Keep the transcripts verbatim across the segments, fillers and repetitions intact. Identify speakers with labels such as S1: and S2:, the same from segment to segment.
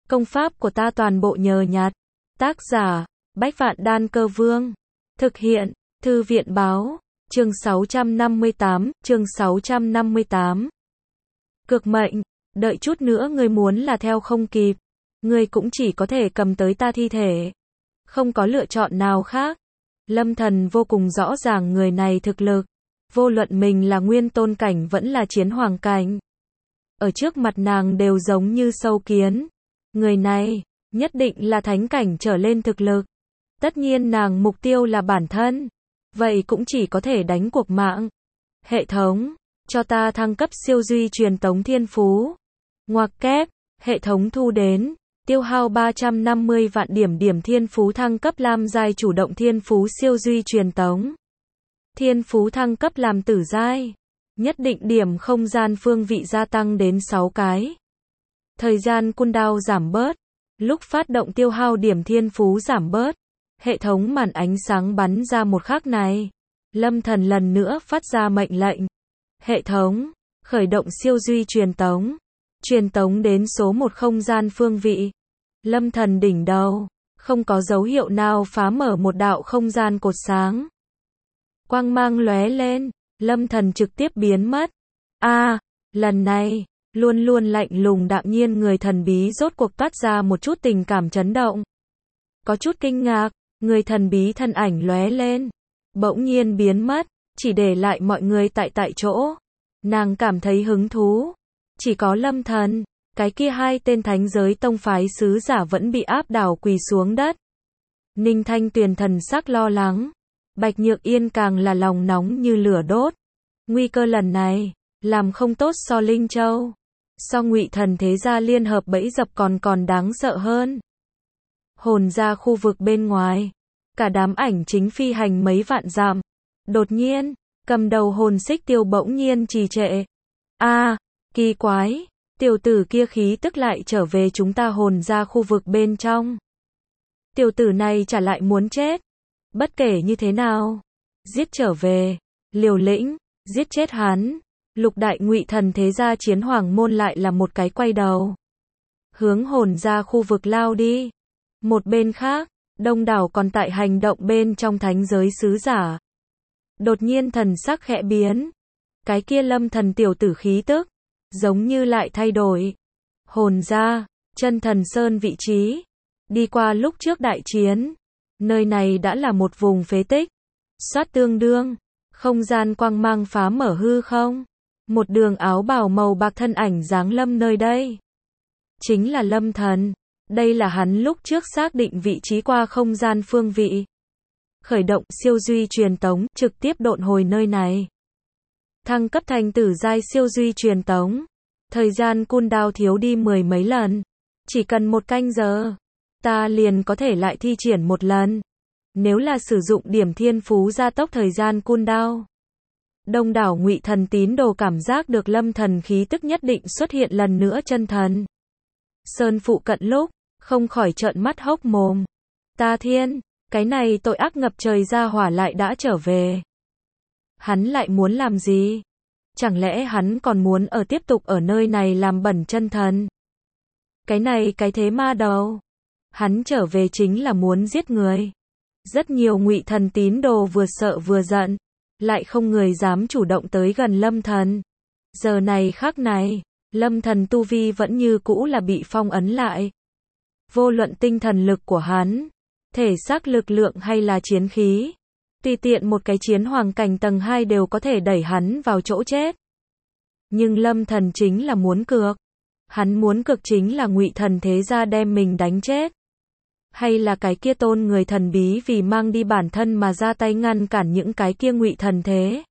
S1: Công pháp của ta toàn bộ nhờ nhặt. Tác giả, Bách Vạn Đan Cơ Vương. Thực hiện, Thư viện Báo. Chương sáu trăm năm mươi tám, chương sáu trăm năm mươi tám. Cực mệnh, đợi chút nữa ngươi muốn là theo không kịp. Ngươi cũng chỉ có thể cầm tới ta thi thể. Không có lựa chọn nào khác. Lâm Thần vô cùng rõ ràng người này thực lực. Vô luận mình là nguyên tôn cảnh vẫn là chiến hoàng cảnh. Ở trước mặt nàng đều giống như sâu kiến. Người này, nhất định là thánh cảnh trở lên thực lực. Tất nhiên nàng mục tiêu là bản thân. Vậy cũng chỉ có thể đánh cuộc mạng. Hệ thống, cho ta thăng cấp siêu duy truyền tống thiên phú. Ngoặc kép, hệ thống thu đến, tiêu hao ba trăm năm mươi vạn điểm điểm thiên phú thăng cấp lam giai chủ động thiên phú siêu duy truyền tống. Thiên phú thăng cấp làm tử giai. Nhất định điểm không gian phương vị gia tăng đến sáu cái. Thời gian cooldown giảm bớt. Lúc phát động tiêu hao điểm thiên phú giảm bớt. Hệ thống màn ánh sáng bắn ra một khắc này. Lâm Thần lần nữa phát ra mệnh lệnh. Hệ thống, khởi động siêu duy truyền tống. Truyền tống đến số một không gian phương vị. Lâm Thần đỉnh đầu, không có dấu hiệu nào phá mở một đạo không gian cột sáng. Quang mang lóe lên, Lâm Thần trực tiếp biến mất. A, à, lần này, luôn luôn lạnh lùng đạm nhiên người thần bí rốt cuộc toát ra một chút tình cảm chấn động. Có chút kinh ngạc, người thần bí thân ảnh lóe lên, bỗng nhiên biến mất, chỉ để lại mọi người tại tại chỗ. Nàng cảm thấy hứng thú. Chỉ có Lâm Thần, cái kia hai tên thánh giới tông phái sứ giả vẫn bị áp đảo quỳ xuống đất. Ninh Thanh Tuyền thần sắc lo lắng. Bạch Nhược Yên càng là lòng nóng như lửa đốt. Nguy cơ lần này, làm không tốt so Linh Châu. So Ngụy Thần thế gia liên hợp bẫy dập còn còn đáng sợ hơn. Hồn ra khu vực bên ngoài. Cả đám ảnh chính phi hành mấy vạn dặm. Đột nhiên, cầm đầu hồn xích tiêu bỗng nhiên trì trệ. A, à, kỳ quái, tiểu tử kia khí tức lại trở về chúng ta hồn ra khu vực bên trong. Tiểu tử này trả lại muốn chết. Bất kể như thế nào, giết trở về, liều lĩnh, giết chết hắn. Lục đại Ngụy Thần thế gia chiến hoàng môn lại là một cái quay đầu. Hướng hồn ra khu vực lao đi. Một bên khác, đông đảo còn tại hành động bên trong thánh giới sứ giả. Đột nhiên thần sắc khẽ biến. Cái kia Lâm Thần tiểu tử khí tức, giống như lại thay đổi. Hồn ra, chân thần sơn vị trí. Đi qua lúc trước đại chiến. Nơi này đã là một vùng phế tích. Xoát tương đương. Không gian quang mang phá mở hư không. Một đường áo bào màu bạc thân ảnh giáng lâm nơi đây. Chính là Lâm Thần. Đây là hắn lúc trước xác định vị trí qua không gian phương vị. Khởi động siêu duy truyền tống, trực tiếp độn hồi nơi này. Thăng cấp thành tử giai siêu duy truyền tống. Thời gian cooldown thiếu đi mười mấy lần. Chỉ cần một canh giờ, ta liền có thể lại thi triển một lần. Nếu là sử dụng điểm thiên phú gia tốc thời gian cooldown. Đông đảo Ngụy Thần tín đồ cảm giác được Lâm Thần khí tức nhất định xuất hiện lần nữa chân thần. Sơn phụ cận lúc, không khỏi trợn mắt hốc mồm. Ta thiên, cái này tội ác ngập trời ra hỏa lại đã trở về. Hắn lại muốn làm gì? Chẳng lẽ hắn còn muốn ở tiếp tục ở nơi này làm bẩn chân thần? Cái này cái thế ma đầu. Hắn trở về chính là muốn giết người. Rất nhiều Ngụy Thần tín đồ vừa sợ vừa giận. Lại không người dám chủ động tới gần Lâm Thần. Giờ này khắc này, Lâm Thần tu vi vẫn như cũ là bị phong ấn lại. Vô luận tinh thần lực của hắn, thể xác lực lượng hay là chiến khí, tùy tiện một cái chiến hoàng cảnh tầng hai đều có thể đẩy hắn vào chỗ chết. Nhưng Lâm Thần chính là muốn cược. Hắn muốn cực chính là Ngụy Thần thế gia đem mình đánh chết. Hay là cái kia tôn người thần bí vì mang đi bản thân mà ra tay ngăn cản những cái kia Ngụy Thần thế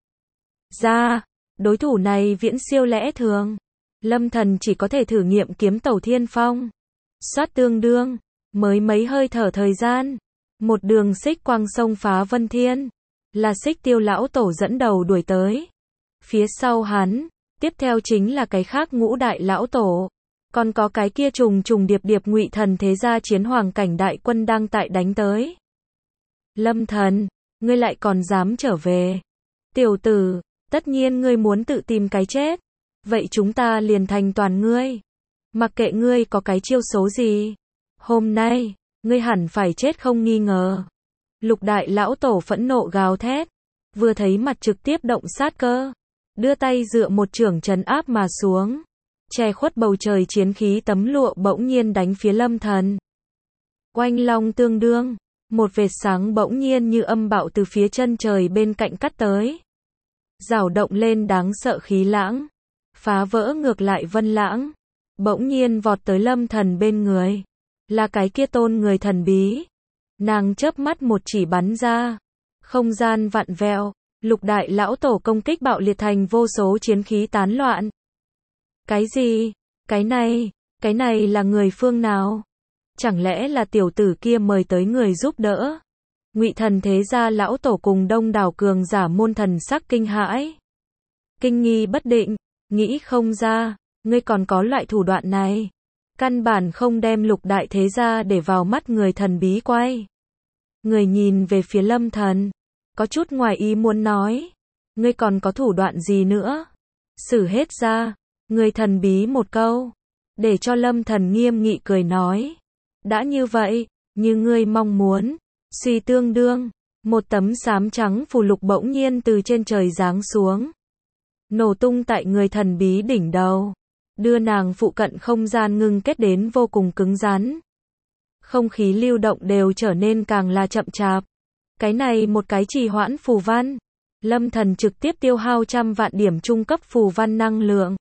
S1: gia. Đối thủ này viễn siêu lẽ thường. Lâm Thần chỉ có thể thử nghiệm kiếm tẩu thiên phong. Xoát tương đương, mới mấy hơi thở thời gian. Một đường xích quang sông phá vân thiên. Là xích tiêu lão tổ dẫn đầu đuổi tới. Phía sau hắn, tiếp theo chính là cái khác ngũ đại lão tổ. Còn có cái kia trùng trùng điệp điệp Ngụy Thần thế gia chiến hoàng cảnh đại quân đang tại đánh tới. Lâm Thần, ngươi lại còn dám trở về. Tiểu tử, tất nhiên ngươi muốn tự tìm cái chết. Vậy chúng ta liền thành toàn ngươi. Mặc kệ ngươi có cái chiêu số gì. Hôm nay, ngươi hẳn phải chết không nghi ngờ. Lục đại lão tổ phẫn nộ gào thét. Vừa thấy mặt trực tiếp động sát cơ. Đưa tay dựa một chưởng trấn áp mà xuống. Che khuất bầu trời chiến khí tấm lụa bỗng nhiên đánh phía Lâm Thần. Oanh long tương đương. Một vệt sáng bỗng nhiên như âm bạo từ phía chân trời bên cạnh cắt tới. Rảo động lên đáng sợ khí lãng. Phá vỡ ngược lại vân lãng. Bỗng nhiên vọt tới Lâm Thần bên người. Là cái kia tôn người thần bí. Nàng chớp mắt một chỉ bắn ra. Không gian vặn vẹo. Lục đại lão tổ công kích bạo liệt thành vô số chiến khí tán loạn. Cái gì? Cái này? Cái này là người phương nào? Chẳng lẽ là tiểu tử kia mời tới người giúp đỡ? Ngụy Thần thế gia lão tổ cùng đông đảo cường giả môn thần sắc kinh hãi. Kinh nghi bất định, nghĩ không ra, ngươi còn có loại thủ đoạn này. Căn bản không đem lục đại thế gia để vào mắt người thần bí quay. Người nhìn về phía Lâm Thần, có chút ngoài ý muốn nói. Ngươi còn có thủ đoạn gì nữa? Sử hết ra, người thần bí một câu. Để cho Lâm Thần nghiêm nghị cười nói. Đã như vậy, như ngươi mong muốn. Suy tương đương, một tấm xám trắng phù lục bỗng nhiên từ trên trời giáng xuống. Nổ tung tại người thần bí đỉnh đầu. Đưa nàng phụ cận không gian ngưng kết đến vô cùng cứng rắn. Không khí lưu động đều trở nên càng là chậm chạp. Cái này một cái trì hoãn phù văn. Lâm Thần trực tiếp tiêu hao trăm vạn điểm trung cấp phù văn năng lượng.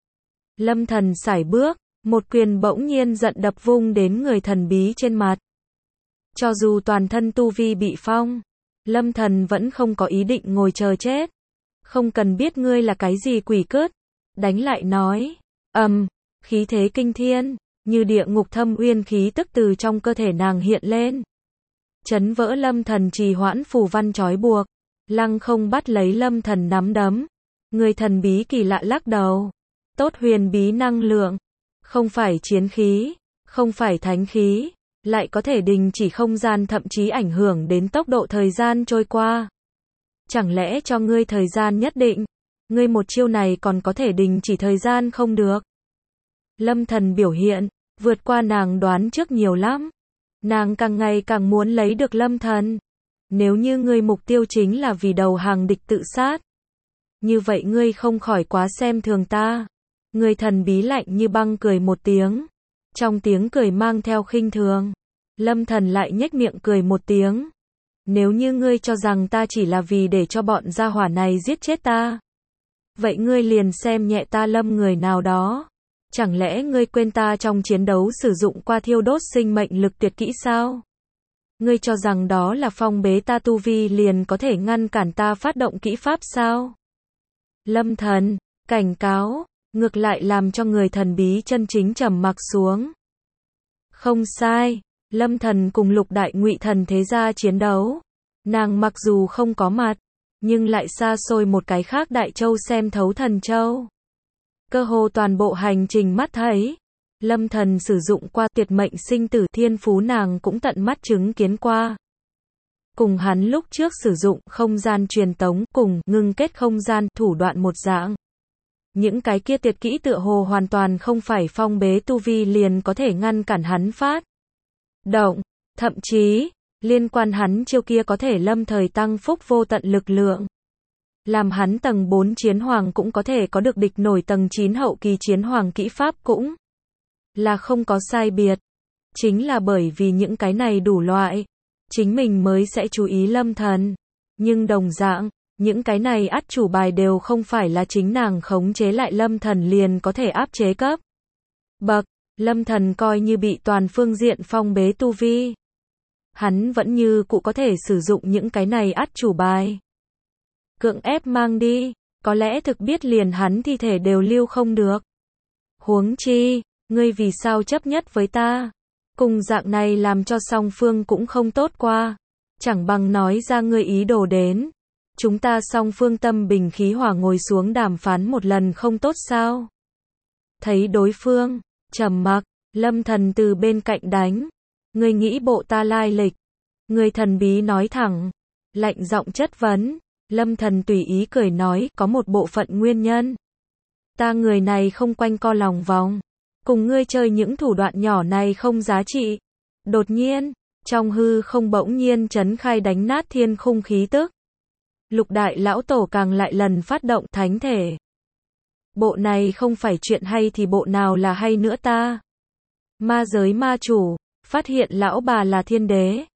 S1: Lâm Thần sải bước, một quyền bỗng nhiên giận đập vung đến người thần bí trên mặt. Cho dù toàn thân tu vi bị phong, Lâm Thần vẫn không có ý định ngồi chờ chết. Không cần biết ngươi là cái gì quỷ cướp. Đánh lại nói. Ầm, um, khí thế kinh thiên, như địa ngục thâm uyên khí tức từ trong cơ thể nàng hiện lên. Chấn vỡ Lâm Thần trì hoãn phù văn trói buộc. Lăng không bắt lấy Lâm Thần nắm đấm. Người thần bí kỳ lạ lắc đầu. Tốt huyền bí năng lượng. Không phải chiến khí, không phải thánh khí. Lại có thể đình chỉ không gian thậm chí ảnh hưởng đến tốc độ thời gian trôi qua. Chẳng lẽ cho ngươi thời gian nhất định, ngươi một chiêu này còn có thể đình chỉ thời gian không được? Lâm Thần biểu hiện, vượt qua nàng đoán trước nhiều lắm. Nàng càng ngày càng muốn lấy được Lâm Thần. Nếu như ngươi mục tiêu chính là vì đầu hàng địch tự sát, như vậy ngươi không khỏi quá xem thường ta. Người thần bí lạnh như băng cười một tiếng. Trong tiếng cười mang theo khinh thường. Lâm Thần lại nhếch miệng cười một tiếng. Nếu như ngươi cho rằng ta chỉ là vì để cho bọn gia hỏa này giết chết ta, vậy ngươi liền xem nhẹ ta Lâm người nào đó. Chẳng lẽ ngươi quên ta trong chiến đấu sử dụng qua thiêu đốt sinh mệnh lực tuyệt kỹ sao? Ngươi cho rằng đó là phong bế ta tu vi liền có thể ngăn cản ta phát động kỹ pháp sao? Lâm Thần, cảnh cáo, ngược lại làm cho người thần bí chân chính trầm mặc xuống. Không sai, Lâm Thần cùng lục đại Ngụy Thần thế gia chiến đấu. Nàng mặc dù không có mặt, nhưng lại xa xôi một cái khác Đại Châu xem thấu Thần Châu. Cơ hồ toàn bộ hành trình mắt thấy. Lâm Thần sử dụng qua tuyệt mệnh sinh tử thiên phú nàng cũng tận mắt chứng kiến qua. Cùng hắn lúc trước sử dụng không gian truyền tống cùng ngưng kết không gian thủ đoạn một dạng. Những cái kia tuyệt kỹ tựa hồ hoàn toàn không phải phong bế tu vi liền có thể ngăn cản hắn phát động, thậm chí, liên quan hắn chiêu kia có thể lâm thời tăng phúc vô tận lực lượng. Làm hắn tầng bốn chiến hoàng cũng có thể có được địch nổi tầng chín hậu kỳ chiến hoàng kỹ pháp cũng là không có sai biệt. Chính là bởi vì những cái này đủ loại, chính mình mới sẽ chú ý Lâm Thần. Nhưng đồng dạng, những cái này át chủ bài đều không phải là chính nàng khống chế lại Lâm Thần liền có thể áp chế cấp bậc. Lâm Thần coi như bị toàn phương diện phong bế tu vi, hắn vẫn như cũ có thể sử dụng những cái này át chủ bài. Cưỡng ép mang đi, có lẽ thực biết liền hắn thi thể đều lưu không được. Huống chi, ngươi vì sao chấp nhất với ta? Cùng dạng này làm cho song phương cũng không tốt qua. Chẳng bằng nói ra ngươi ý đồ đến. Chúng ta song phương tâm bình khí hòa ngồi xuống đàm phán một lần không tốt sao? Thấy đối phương trầm mặc, Lâm Thần từ bên cạnh đánh. Ngươi nghĩ bộ ta lai lịch? Người thần bí nói thẳng, lạnh giọng chất vấn. Lâm Thần tùy ý cười nói, có một bộ phận nguyên nhân. Ta người này không quanh co lòng vòng. Cùng ngươi chơi những thủ đoạn nhỏ này không giá trị. Đột nhiên, trong hư không bỗng nhiên chấn khai đánh nát thiên khung khí tức. Lục đại lão tổ càng lại lần phát động thánh thể. Bộ này không phải chuyện hay thì bộ nào là hay nữa ta? Ma giới ma chủ, phát hiện lão bà là thiên đế.